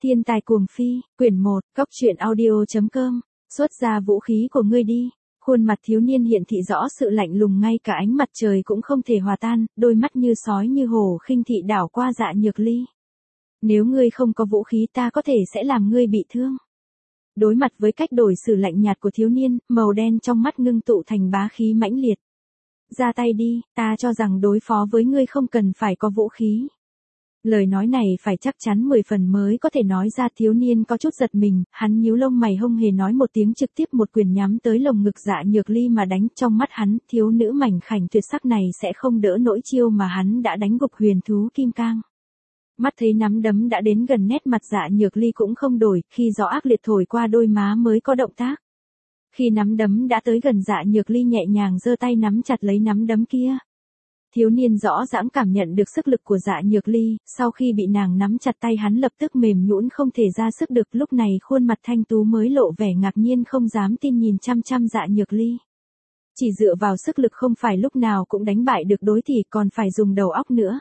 Thiên tài cuồng phi, quyển 1, góc truyện audio.com, xuất ra vũ khí của ngươi đi. Khuôn mặt thiếu niên hiện thị rõ sự lạnh lùng, ngay cả ánh mặt trời cũng không thể hòa tan, đôi mắt như sói như hổ khinh thị đảo qua Dạ Nhược Ly. Nếu ngươi không có vũ khí ta có thể sẽ làm ngươi bị thương. Đối mặt với cách đổi xử lạnh nhạt của thiếu niên, màu đen trong mắt ngưng tụ thành bá khí mãnh liệt. Ra tay đi, ta cho rằng đối phó với ngươi không cần phải có vũ khí. Lời nói này phải chắc chắn 10 phần mới có thể nói ra. Thiếu niên có chút giật mình, hắn nhíu lông mày không hề nói một tiếng, trực tiếp một quyền nhắm tới lồng ngực Dạ Nhược Ly mà đánh. Trong mắt hắn, thiếu nữ mảnh khảnh tuyệt sắc này sẽ không đỡ nỗi chiêu mà hắn đã đánh gục huyền thú kim cang. Mắt thấy nắm đấm đã đến gần, nét mặt Dạ Nhược Ly cũng không đổi, khi gió ác liệt thổi qua đôi má mới có động tác. Khi nắm đấm đã tới gần, Dạ Nhược Ly nhẹ nhàng giơ tay nắm chặt lấy nắm đấm kia. Thiếu niên rõ ràng cảm nhận được sức lực của Dạ Nhược Ly, sau khi bị nàng nắm chặt tay hắn lập tức mềm nhũn không thể ra sức được. Lúc này khuôn mặt thanh tú mới lộ vẻ ngạc nhiên, không dám tin nhìn chăm chăm Dạ Nhược Ly. Chỉ dựa vào sức lực không phải lúc nào cũng đánh bại được đối thì còn phải dùng đầu óc nữa.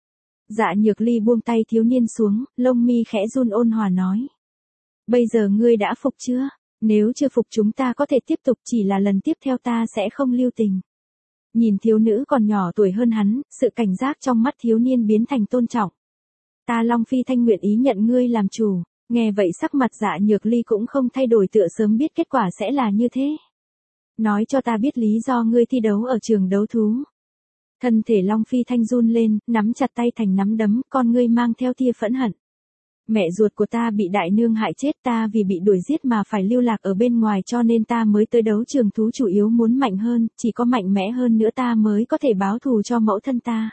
Dạ Nhược Ly buông tay thiếu niên xuống, lông mi khẽ run ôn hòa nói. Bây giờ ngươi đã phục chưa? Nếu chưa phục chúng ta có thể tiếp tục, chỉ là lần tiếp theo ta sẽ không lưu tình. Nhìn thiếu nữ còn nhỏ tuổi hơn hắn, sự cảnh giác trong mắt thiếu niên biến thành tôn trọng. Ta Long Phi Thanh nguyện ý nhận ngươi làm chủ. Nghe vậy sắc mặt Dạ Nhược Ly cũng không thay đổi, tựa sớm biết kết quả sẽ là như thế. Nói cho ta biết lý do ngươi thi đấu ở trường đấu thú. Thân thể Long Phi Thanh run lên, nắm chặt tay thành nắm đấm, con ngươi mang theo tia phẫn hận. Mẹ ruột của ta bị đại nương hại chết, ta vì bị đuổi giết mà phải lưu lạc ở bên ngoài, cho nên ta mới tới đấu trường thú, chủ yếu muốn mạnh hơn, chỉ có mạnh mẽ hơn nữa ta mới có thể báo thù cho mẫu thân ta.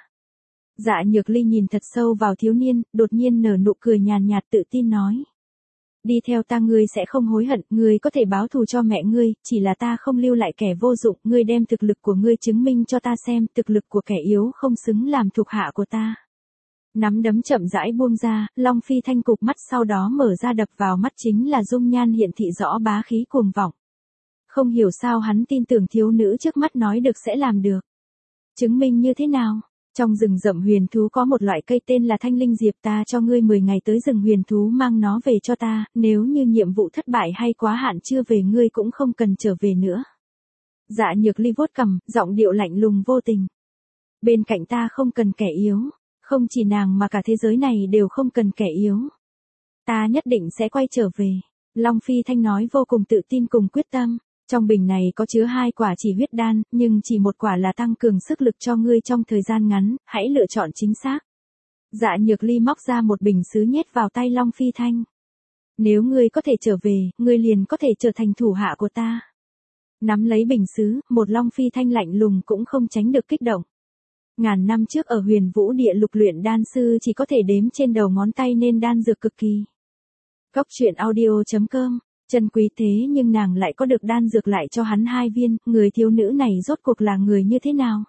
Dạ Nhược Ly nhìn thật sâu vào thiếu niên, đột nhiên nở nụ cười nhàn nhạt tự tin nói. Đi theo ta ngươi sẽ không hối hận, ngươi có thể báo thù cho mẹ ngươi, chỉ là ta không lưu lại kẻ vô dụng, ngươi đem thực lực của ngươi chứng minh cho ta xem, thực lực của kẻ yếu không xứng làm thuộc hạ của ta. Nắm đấm chậm rãi buông ra, Long Phi Thanh cụp mắt, sau đó mở ra, đập vào mắt chính là dung nhan hiện thị rõ bá khí cuồng vọng. Không hiểu sao hắn tin tưởng thiếu nữ trước mắt nói được sẽ làm được. Chứng minh như thế nào? Trong rừng rậm huyền thú có một loại cây tên là thanh linh diệp, ta cho ngươi 10 ngày tới rừng huyền thú mang nó về cho ta, nếu như nhiệm vụ thất bại hay quá hạn chưa về ngươi cũng không cần trở về nữa. Dạ Nhược Ly vuốt cằm, giọng điệu lạnh lùng vô tình. Bên cạnh ta không cần kẻ yếu. Không chỉ nàng mà cả thế giới này đều không cần kẻ yếu. Ta nhất định sẽ quay trở về. Long Phi Thanh nói vô cùng tự tin cùng quyết tâm. Trong bình này có chứa 2 quả chỉ huyết đan, nhưng chỉ một quả là tăng cường sức lực cho ngươi trong thời gian ngắn, hãy lựa chọn chính xác. Dạ Nhược Ly móc ra một bình sứ nhét vào tay Long Phi Thanh. Nếu ngươi có thể trở về, ngươi liền có thể trở thành thủ hạ của ta. Nắm lấy bình sứ, một Long Phi Thanh lạnh lùng cũng không tránh được kích động. Ngàn năm trước ở Huyền Vũ Địa Lục luyện đan sư chỉ có thể đếm trên đầu ngón tay nên đan dược cực kỳ. Góc truyện audio.com, chân quý thế nhưng nàng lại có được đan dược lại cho hắn 2 viên, người thiếu nữ này rốt cuộc là người như thế nào?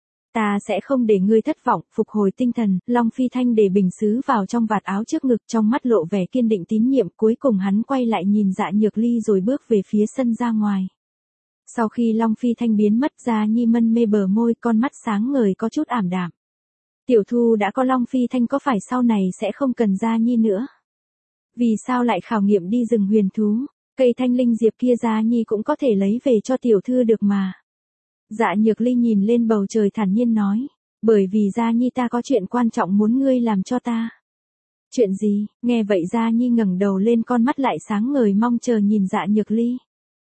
Ta sẽ không để ngươi thất vọng, phục hồi tinh thần, Long Phi Thanh để bình sứ vào trong vạt áo trước ngực, trong mắt lộ vẻ kiên định tín nhiệm, cuối cùng hắn quay lại nhìn Dạ Nhược Ly rồi bước về phía sân ra ngoài. Sau khi Long Phi Thanh biến mất, Gia Nhi mân mê bờ môi, con mắt sáng ngời có chút ảm đạm. Tiểu Thu đã có Long Phi Thanh có phải sau này sẽ không cần Gia Nhi nữa? Vì sao lại khảo nghiệm đi rừng huyền thú? Cây thanh linh diệp kia Gia Nhi cũng có thể lấy về cho tiểu thư được mà. Dạ Nhược Ly nhìn lên bầu trời thản nhiên nói. Bởi vì Gia Nhi ta có chuyện quan trọng muốn ngươi làm cho ta. Chuyện gì? Nghe vậy Gia Nhi ngẩng đầu lên, con mắt lại sáng ngời mong chờ nhìn Dạ Nhược Ly.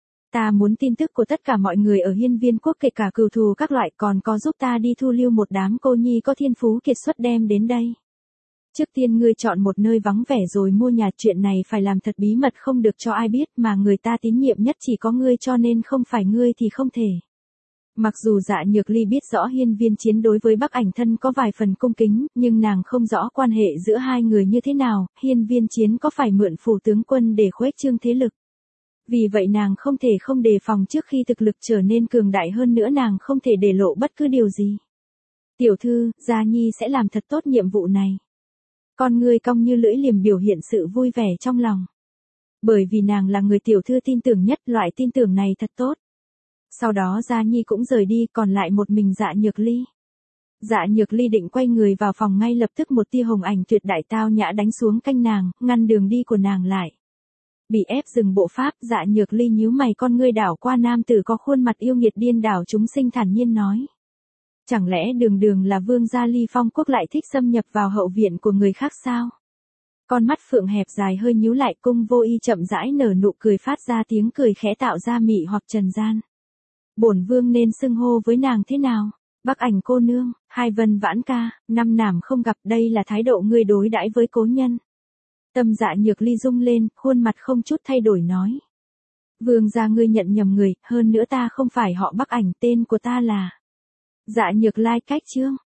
Ta muốn tin tức của tất cả mọi người ở Hiên Viên Quốc, kể cả cừu thù các loại, còn có giúp ta đi thu lưu một đám cô nhi có thiên phú kiệt xuất đem đến đây. Trước tiên ngươi chọn một nơi vắng vẻ rồi mua nhà, chuyện này phải làm thật bí mật không được cho ai biết, mà người ta tín nhiệm nhất chỉ có ngươi, cho nên không phải ngươi thì không thể. Mặc dù Dạ Nhược Ly biết rõ Hiên Viên Chiến đối với Bắc Ảnh Thân có vài phần cung kính, nhưng nàng không rõ quan hệ giữa hai người như thế nào, Hiên Viên Chiến có phải mượn phủ tướng quân để khuếch trương thế lực. Vì vậy nàng không thể không đề phòng, trước khi thực lực trở nên cường đại hơn nữa nàng không thể để lộ bất cứ điều gì. Tiểu thư, Gia Nhi sẽ làm thật tốt nhiệm vụ này. Con ngươi cong như lưỡi liềm biểu hiện sự vui vẻ trong lòng. Bởi vì nàng là người tiểu thư tin tưởng nhất, loại tin tưởng này thật tốt. Sau đó Gia Nhi cũng rời đi, còn lại một mình Dạ Nhược Ly. Dạ Nhược Ly định quay người vào phòng ngay lập tức một tia hồng ảnh tuyệt đại tao nhã đánh xuống canh nàng, ngăn đường đi của nàng lại. Bị ép dừng bộ pháp, Dạ Nhược Ly nhíu mày, con ngươi đảo qua nam tử có khuôn mặt yêu nghiệt điên đảo chúng sinh, thản nhiên nói. Chẳng lẽ đường đường là vương gia Ly Phong quốc lại thích xâm nhập vào hậu viện của người khác sao? Con mắt phượng hẹp dài hơi nhíu lại, Cung Vô Y chậm rãi nở nụ cười, phát ra tiếng cười khẽ tạo ra mị hoặc trần gian. Bổn vương nên xưng hô với nàng thế nào? Bắc Ảnh cô nương, Hai Vân Vãn ca, năm nàm không gặp, đây là thái độ ngươi đối đãi với cố nhân. Tâm Dạ Nhược Ly rung lên, khuôn mặt không chút thay đổi nói. Vương gia ngươi nhận nhầm người, hơn nữa ta không phải họ Bắc Ảnh, tên của ta là Dạ Nhược Lai Cách Trương.